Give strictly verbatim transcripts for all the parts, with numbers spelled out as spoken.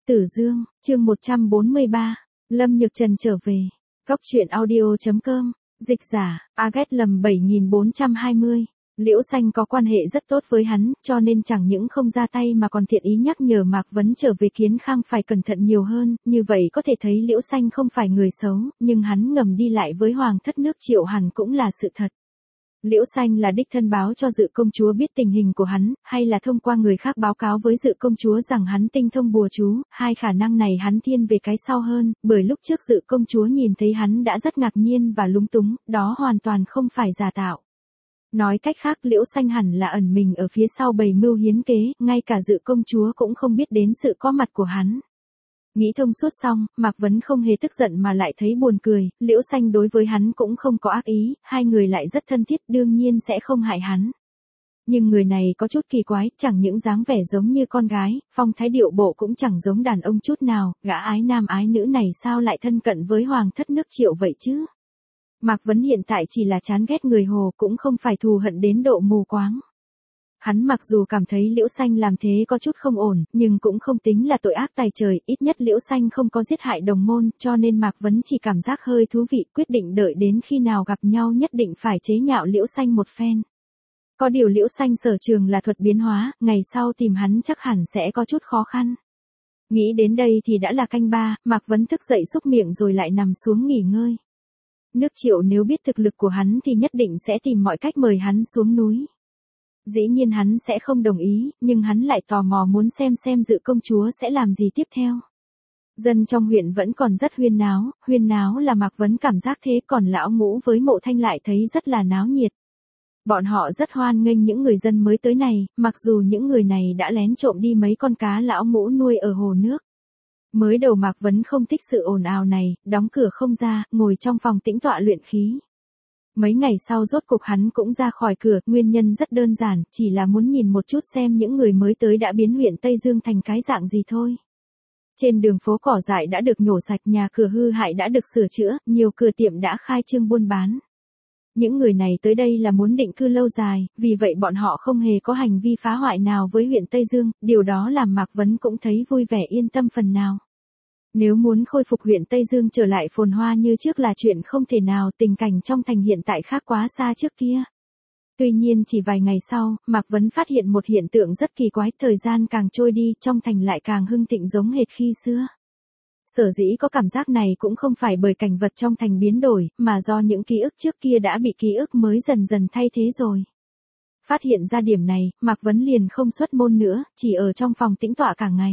Tử Dương, chương một trăm bốn mươi ba, Lâm Nhược Trần trở về. Góc truyện audio.com, dịch giả, Aget lầm bảy nghìn bốn trăm hai mươi. Liễu Xanh có quan hệ rất tốt với hắn, cho nên chẳng những không ra tay mà còn thiện ý nhắc nhở Mạc Vấn trở về Kiến Khang phải cẩn thận nhiều hơn, như vậy có thể thấy Liễu Xanh không phải người xấu, nhưng hắn ngầm đi lại với Hoàng thất nước Triệu hẳn cũng là sự thật. Liễu Xanh là đích thân báo cho Dự công chúa biết tình hình của hắn, hay là thông qua người khác báo cáo với Dự công chúa rằng hắn tinh thông bùa chú, hai khả năng này hắn thiên về cái sau hơn, bởi lúc trước Dự công chúa nhìn thấy hắn đã rất ngạc nhiên và lúng túng, đó hoàn toàn không phải giả tạo. Nói cách khác Liễu Xanh hẳn là ẩn mình ở phía sau bày mưu hiến kế, ngay cả Dự công chúa cũng không biết đến sự có mặt của hắn. Nghĩ thông suốt xong, Mạc Vấn không hề tức giận mà lại thấy buồn cười, Liễu Xanh đối với hắn cũng không có ác ý, hai người lại rất thân thiết đương nhiên sẽ không hại hắn. Nhưng người này có chút kỳ quái, chẳng những dáng vẻ giống như con gái, phong thái điệu bộ cũng chẳng giống đàn ông chút nào, gã ái nam ái nữ này sao lại thân cận với Hoàng thất nước Triệu vậy chứ? Mạc Vấn hiện tại chỉ là chán ghét người Hồ cũng không phải thù hận đến độ mù quáng. Hắn mặc dù cảm thấy Liễu Xanh làm thế có chút không ổn, nhưng cũng không tính là tội ác tày trời, ít nhất Liễu Xanh không có giết hại đồng môn, cho nên Mạc Vấn chỉ cảm giác hơi thú vị, quyết định đợi đến khi nào gặp nhau nhất định phải chế nhạo Liễu Xanh một phen. Có điều Liễu Xanh sở trường là thuật biến hóa, ngày sau tìm hắn chắc hẳn sẽ có chút khó khăn. Nghĩ đến đây thì đã là canh ba, Mạc Vấn thức dậy xúc miệng rồi lại nằm xuống nghỉ ngơi. Nước Triệu nếu biết thực lực của hắn thì nhất định sẽ tìm mọi cách mời hắn xuống núi. Dĩ nhiên hắn sẽ không đồng ý, nhưng hắn lại tò mò muốn xem xem Dự công chúa sẽ làm gì tiếp theo. Dân trong huyện vẫn còn rất huyên náo, huyên náo là Mạc Vấn cảm giác thế, còn lão Ngũ với Mộ Thanh lại thấy rất là náo nhiệt. Bọn họ rất hoan nghênh những người dân mới tới này, mặc dù những người này đã lén trộm đi mấy con cá lão Ngũ nuôi ở hồ nước. Mới đầu Mạc Vấn không thích sự ồn ào này, đóng cửa không ra, ngồi trong phòng tĩnh tọa luyện khí. Mấy ngày sau rốt cục hắn cũng ra khỏi cửa, nguyên nhân rất đơn giản, chỉ là muốn nhìn một chút xem những người mới tới đã biến huyện Tây Dương thành cái dạng gì thôi. Trên đường phố cỏ dại đã được nhổ sạch, nhà cửa hư hại đã được sửa chữa, nhiều cửa tiệm đã khai trương buôn bán. Những người này tới đây là muốn định cư lâu dài, vì vậy bọn họ không hề có hành vi phá hoại nào với huyện Tây Dương, điều đó làm Mạc Vấn cũng thấy vui vẻ yên tâm phần nào. Nếu muốn khôi phục huyện Tây Dương trở lại phồn hoa như trước là chuyện không thể nào, tình cảnh trong thành hiện tại khác quá xa trước kia. Tuy nhiên chỉ vài ngày sau, Mạc Vấn phát hiện một hiện tượng rất kỳ quái, thời gian càng trôi đi, trong thành lại càng hưng thịnh giống hệt khi xưa. Sở dĩ có cảm giác này cũng không phải bởi cảnh vật trong thành biến đổi, mà do những ký ức trước kia đã bị ký ức mới dần dần thay thế rồi. Phát hiện ra điểm này, Mạc Vấn liền không xuất môn nữa, chỉ ở trong phòng tĩnh tọa cả ngày.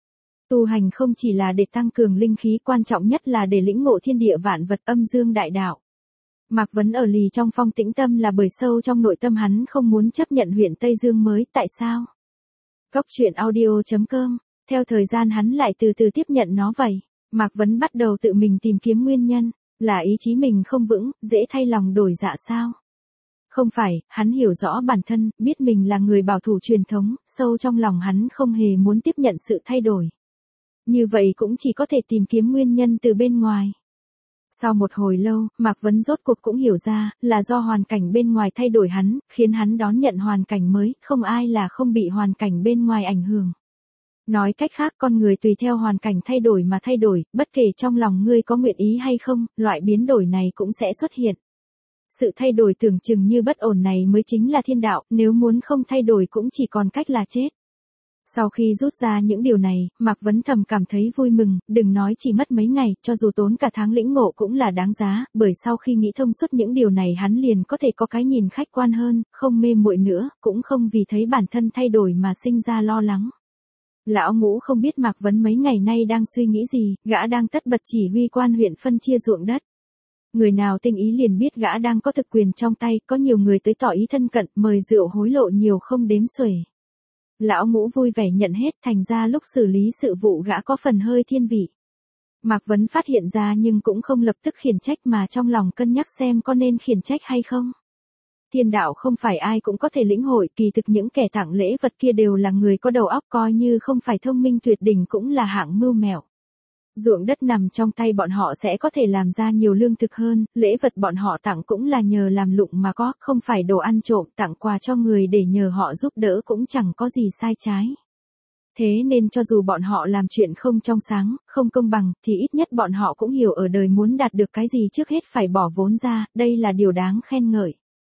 Tu hành không chỉ là để tăng cường linh khí, quan trọng nhất là để lĩnh ngộ thiên địa vạn vật, âm dương đại đạo. Mạc Vấn ở lì trong phong tĩnh tâm là bởi sâu trong nội tâm hắn không muốn chấp nhận huyện Tây Dương mới, tại sao? Góc truyện audio.com, theo thời gian hắn lại từ từ tiếp nhận nó vậy. Mạc Vấn bắt đầu tự mình tìm kiếm nguyên nhân, là ý chí mình không vững, dễ thay lòng đổi dạ sao? Không phải, hắn hiểu rõ bản thân, biết mình là người bảo thủ truyền thống, sâu trong lòng hắn không hề muốn tiếp nhận sự thay đổi. Như vậy cũng chỉ có thể tìm kiếm nguyên nhân từ bên ngoài. Sau một hồi lâu, Mạc Vấn rốt cuộc cũng hiểu ra, là do hoàn cảnh bên ngoài thay đổi hắn, khiến hắn đón nhận hoàn cảnh mới, không ai là không bị hoàn cảnh bên ngoài ảnh hưởng. Nói cách khác, con người tùy theo hoàn cảnh thay đổi mà thay đổi, bất kể trong lòng ngươi có nguyện ý hay không, loại biến đổi này cũng sẽ xuất hiện. Sự thay đổi tưởng chừng như bất ổn này mới chính là thiên đạo, nếu muốn không thay đổi cũng chỉ còn cách là chết. Sau khi rút ra những điều này, Mạc Vấn thầm cảm thấy vui mừng, đừng nói chỉ mất mấy ngày, cho dù tốn cả tháng lĩnh ngộ cũng là đáng giá, bởi sau khi nghĩ thông suốt những điều này hắn liền có thể có cái nhìn khách quan hơn, không mê muội nữa, cũng không vì thấy bản thân thay đổi mà sinh ra lo lắng. Lão Ngũ không biết Mạc Vấn mấy ngày nay đang suy nghĩ gì, gã đang tất bật chỉ huy quan huyện phân chia ruộng đất. Người nào tinh ý liền biết gã đang có thực quyền trong tay, có nhiều người tới tỏ ý thân cận, mời rượu hối lộ nhiều không đếm xuể. Lão Ngũ vui vẻ nhận hết, thành ra lúc xử lý sự vụ gã có phần hơi thiên vị. Mạc Vấn phát hiện ra nhưng cũng không lập tức khiển trách mà trong lòng cân nhắc xem có nên khiển trách hay không. Thiên đạo không phải ai cũng có thể lĩnh hội, kỳ thực những kẻ tặng lễ vật kia đều là người có đầu óc, coi như không phải thông minh tuyệt đỉnh cũng là hạng mưu mẹo. Ruộng đất nằm trong tay bọn họ sẽ có thể làm ra nhiều lương thực hơn, lễ vật bọn họ tặng cũng là nhờ làm lụng mà có, không phải đồ ăn trộm, tặng quà cho người để nhờ họ giúp đỡ cũng chẳng có gì sai trái. Thế nên cho dù bọn họ làm chuyện không trong sáng, không công bằng, thì ít nhất bọn họ cũng hiểu ở đời muốn đạt được cái gì trước hết phải bỏ vốn ra, đây là điều đáng khen ngợi.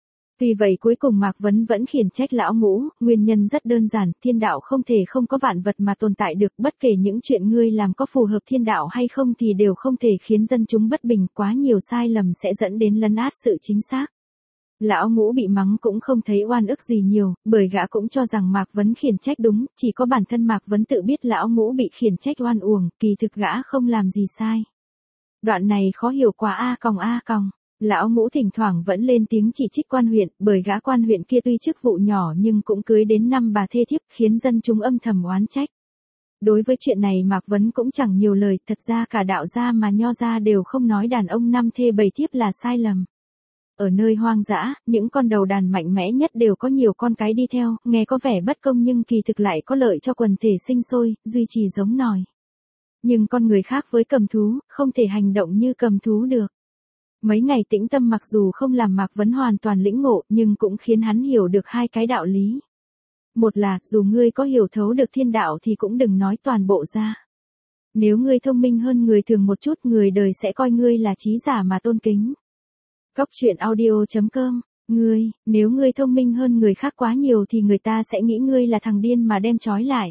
Vì vậy cuối cùng Mạc Vấn vẫn khiển trách lão Ngũ, nguyên nhân rất đơn giản, thiên đạo không thể không có vạn vật mà tồn tại được, bất kể những chuyện ngươi làm có phù hợp thiên đạo hay không thì đều không thể khiến dân chúng bất bình, quá nhiều sai lầm sẽ dẫn đến lấn át sự chính xác. Lão Ngũ bị mắng cũng không thấy oan ức gì nhiều, bởi gã cũng cho rằng Mạc Vấn khiển trách đúng, chỉ có bản thân Mạc Vấn tự biết lão Ngũ bị khiển trách oan uổng, kỳ thực gã không làm gì sai. Đoạn này khó hiểu quá a còng a còng. Lão Ngũ thỉnh thoảng vẫn lên tiếng chỉ trích quan huyện, bởi gã quan huyện kia tuy chức vụ nhỏ nhưng cũng cưới đến năm bà thê thiếp, khiến dân chúng âm thầm oán trách. Đối với chuyện này Mạc Vấn cũng chẳng nhiều lời, thật ra cả đạo gia mà nho gia đều không nói đàn ông năm thê bảy thiếp là sai lầm. Ở nơi hoang dã, những con đầu đàn mạnh mẽ nhất đều có nhiều con cái đi theo, nghe có vẻ bất công nhưng kỳ thực lại có lợi cho quần thể sinh sôi, duy trì giống nòi. Nhưng con người khác với cầm thú, không thể hành động như cầm thú được. Mấy ngày tĩnh tâm mặc dù không làm Mạc Vấn hoàn toàn lĩnh ngộ, nhưng cũng khiến hắn hiểu được hai cái đạo lý. Một là, dù ngươi có hiểu thấu được thiên đạo thì cũng đừng nói toàn bộ ra. Nếu ngươi thông minh hơn người thường một chút, người đời sẽ coi ngươi là trí giả mà tôn kính. Cóc truyện audio chấm com, ngươi, nếu ngươi thông minh hơn người khác quá nhiều thì người ta sẽ nghĩ ngươi là thằng điên mà đem trói lại.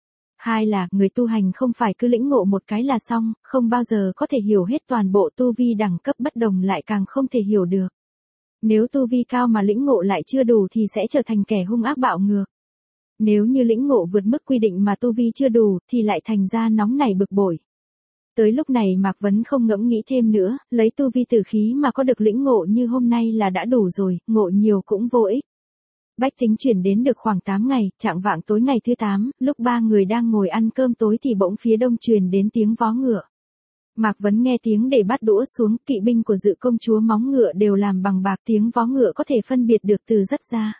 Hai là, người tu hành không phải cứ lĩnh ngộ một cái là xong, không bao giờ có thể hiểu hết toàn bộ, tu vi đẳng cấp bất đồng lại càng không thể hiểu được. Nếu tu vi cao mà lĩnh ngộ lại chưa đủ thì sẽ trở thành kẻ hung ác bạo ngược. Nếu như lĩnh ngộ vượt mức quy định mà tu vi chưa đủ thì lại thành ra nóng nảy bực bội. Tới lúc này Mạc Vấn không ngẫm nghĩ thêm nữa, lấy tu vi tử khí mà có được lĩnh ngộ như hôm nay là đã đủ rồi, ngộ nhiều cũng vô ích. Bách Tính chuyển đến được khoảng tám ngày, chạng vạng tối ngày thứ tám, lúc ba người đang ngồi ăn cơm tối thì bỗng phía đông truyền đến tiếng vó ngựa. Mạc Vấn nghe tiếng để bắt đũa xuống, kỵ binh của Dự công chúa móng ngựa đều làm bằng bạc, tiếng vó ngựa có thể phân biệt được từ rất xa.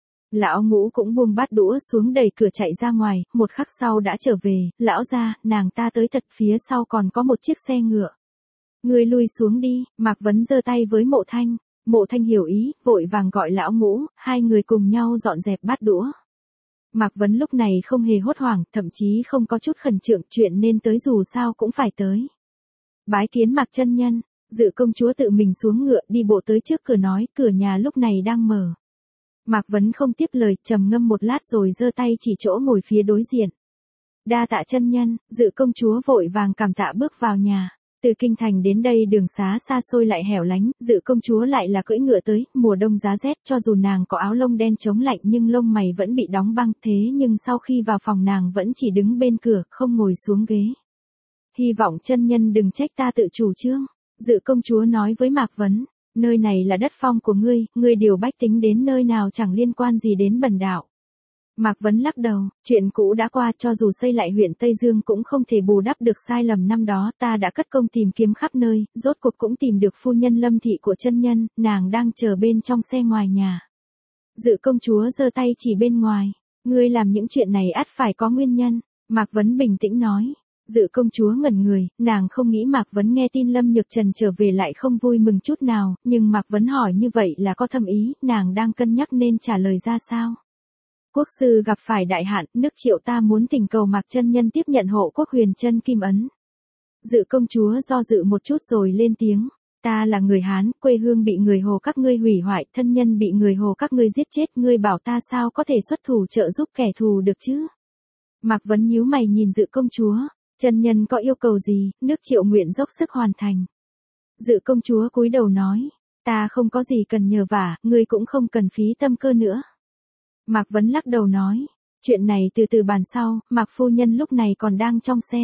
Lão Ngũ cũng buông bát đũa xuống đẩy cửa chạy ra ngoài, một khắc sau đã trở về, lão gia, nàng ta tới thật, phía sau còn có một chiếc xe ngựa. Ngươi lui xuống đi, Mạc Vấn giơ tay với Mộ Thanh. Mộ Thanh hiểu ý, vội vàng gọi lão Ngũ, hai người cùng nhau dọn dẹp bát đũa. Mạc Vấn lúc này không hề hốt hoảng, thậm chí không có chút khẩn trương, chuyện nên tới dù sao cũng phải tới. Bái kiến Mạc chân nhân, Dự công chúa tự mình xuống ngựa đi bộ tới trước cửa nói, cửa nhà lúc này đang mở. Mạc Vấn không tiếp lời, trầm ngâm một lát rồi giơ tay chỉ chỗ ngồi phía đối diện. Đa tạ chân nhân, Dự công chúa vội vàng cảm tạ bước vào nhà. Từ kinh thành đến đây đường xá xa xôi lại hẻo lánh, Dự công chúa lại là cưỡi ngựa tới, mùa đông giá rét, cho dù nàng có áo lông đen chống lạnh nhưng lông mày vẫn bị đóng băng, thế nhưng sau khi vào phòng nàng vẫn chỉ đứng bên cửa, không ngồi xuống ghế. Hy vọng chân nhân đừng trách ta tự chủ trương, Dự công chúa nói với Mạc Vấn, nơi này là đất phong của ngươi, ngươi điều bách tính đến nơi nào chẳng liên quan gì đến bần đạo. Mạc Vấn lắc đầu, chuyện cũ đã qua, cho dù xây lại huyện Tây Dương cũng không thể bù đắp được sai lầm năm đó, ta đã cất công tìm kiếm khắp nơi, rốt cuộc cũng tìm được phu nhân Lâm thị của chân nhân, nàng đang chờ bên trong xe ngoài nhà. Dự công chúa giơ tay chỉ bên ngoài, ngươi làm những chuyện này ắt phải có nguyên nhân, Mạc Vấn bình tĩnh nói. Dự công chúa ngẩn người, nàng không nghĩ Mạc Vấn nghe tin Lâm Nhược Trần trở về lại không vui mừng chút nào, nhưng Mạc Vấn hỏi như vậy là có thâm ý, nàng đang cân nhắc nên trả lời ra sao. Quốc sư gặp phải đại hạn, nước Triệu ta muốn thỉnh cầu Mạc chân nhân tiếp nhận hộ quốc huyền chân kim ấn. Dự công chúa do dự một chút rồi lên tiếng, ta là người Hán, quê hương bị người Hồ các ngươi hủy hoại, thân nhân bị người Hồ các ngươi giết chết, ngươi bảo ta sao có thể xuất thủ trợ giúp kẻ thù được chứ. Mạc Vấn nhíu mày nhìn Dự công chúa, chân nhân có yêu cầu gì, nước Triệu nguyện dốc sức hoàn thành. Dự công chúa cúi đầu nói, ta không có gì cần nhờ vả, ngươi cũng không cần phí tâm cơ nữa. Mạc Vấn lắc đầu nói, chuyện này từ từ bàn sau, Mạc phu nhân lúc này còn đang trong xe.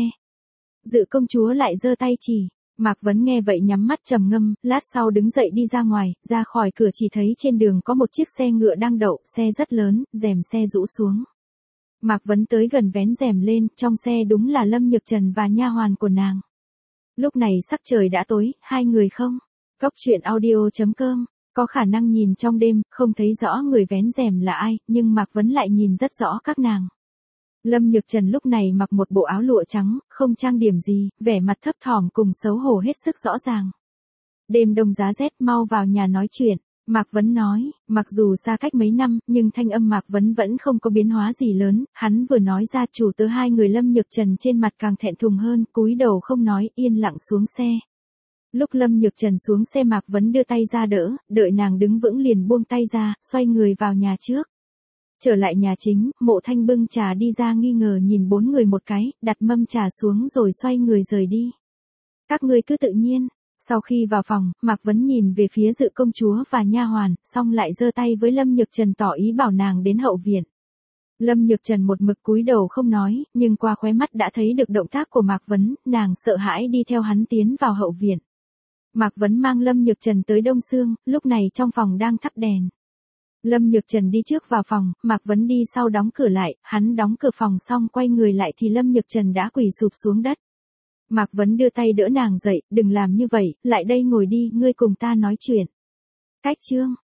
Dự công chúa lại giơ tay chỉ, Mạc Vấn nghe vậy nhắm mắt trầm ngâm, lát sau đứng dậy đi ra ngoài, ra khỏi cửa chỉ thấy trên đường có một chiếc xe ngựa đang đậu, xe rất lớn, rèm xe rũ xuống. Mạc Vấn tới gần vén rèm lên, trong xe đúng là Lâm Nhược Trần và nha hoàn của nàng. Lúc này sắc trời đã tối, hai người không. Cóc truyện audio chấm com, có khả năng nhìn trong đêm, không thấy rõ người vén rèm là ai, nhưng Mạc Vấn lại nhìn rất rõ các nàng. Lâm Nhược Trần lúc này mặc một bộ áo lụa trắng, không trang điểm gì, vẻ mặt thấp thỏm cùng xấu hổ hết sức rõ ràng. Đêm đông giá rét, mau vào nhà nói chuyện. Mạc Vấn nói, mặc dù xa cách mấy năm, nhưng thanh âm Mạc Vấn vẫn không có biến hóa gì lớn, hắn vừa nói ra chủ tớ hai người Lâm Nhược Trần trên mặt càng thẹn thùng hơn, cúi đầu không nói, yên lặng xuống xe. Lúc Lâm Nhược Trần xuống xe Mạc Vấn đưa tay ra đỡ, đợi nàng đứng vững liền buông tay ra, xoay người vào nhà trước. Trở lại nhà chính, Mộ Thanh bưng trà đi ra nghi ngờ nhìn bốn người một cái, đặt mâm trà xuống rồi xoay người rời đi. Các ngươi cứ tự nhiên. Sau khi vào phòng, Mạc Vấn nhìn về phía Dự công chúa và nha hoàn, xong lại giơ tay với Lâm Nhược Trần tỏ ý bảo nàng đến hậu viện. Lâm Nhược Trần một mực cúi đầu không nói, nhưng qua khóe mắt đã thấy được động tác của Mạc Vấn, nàng sợ hãi đi theo hắn tiến vào hậu viện. Mạc Vấn mang Lâm Nhược Trần tới Đông Sương, lúc này trong phòng đang thắp đèn. Lâm Nhược Trần đi trước vào phòng, Mạc Vấn đi sau đóng cửa lại, hắn đóng cửa phòng xong quay người lại thì Lâm Nhược Trần đã quỳ sụp xuống đất. Mạc Vấn đưa tay đỡ nàng dậy, đừng làm như vậy, lại đây ngồi đi, ngươi cùng ta nói chuyện. Cách chương.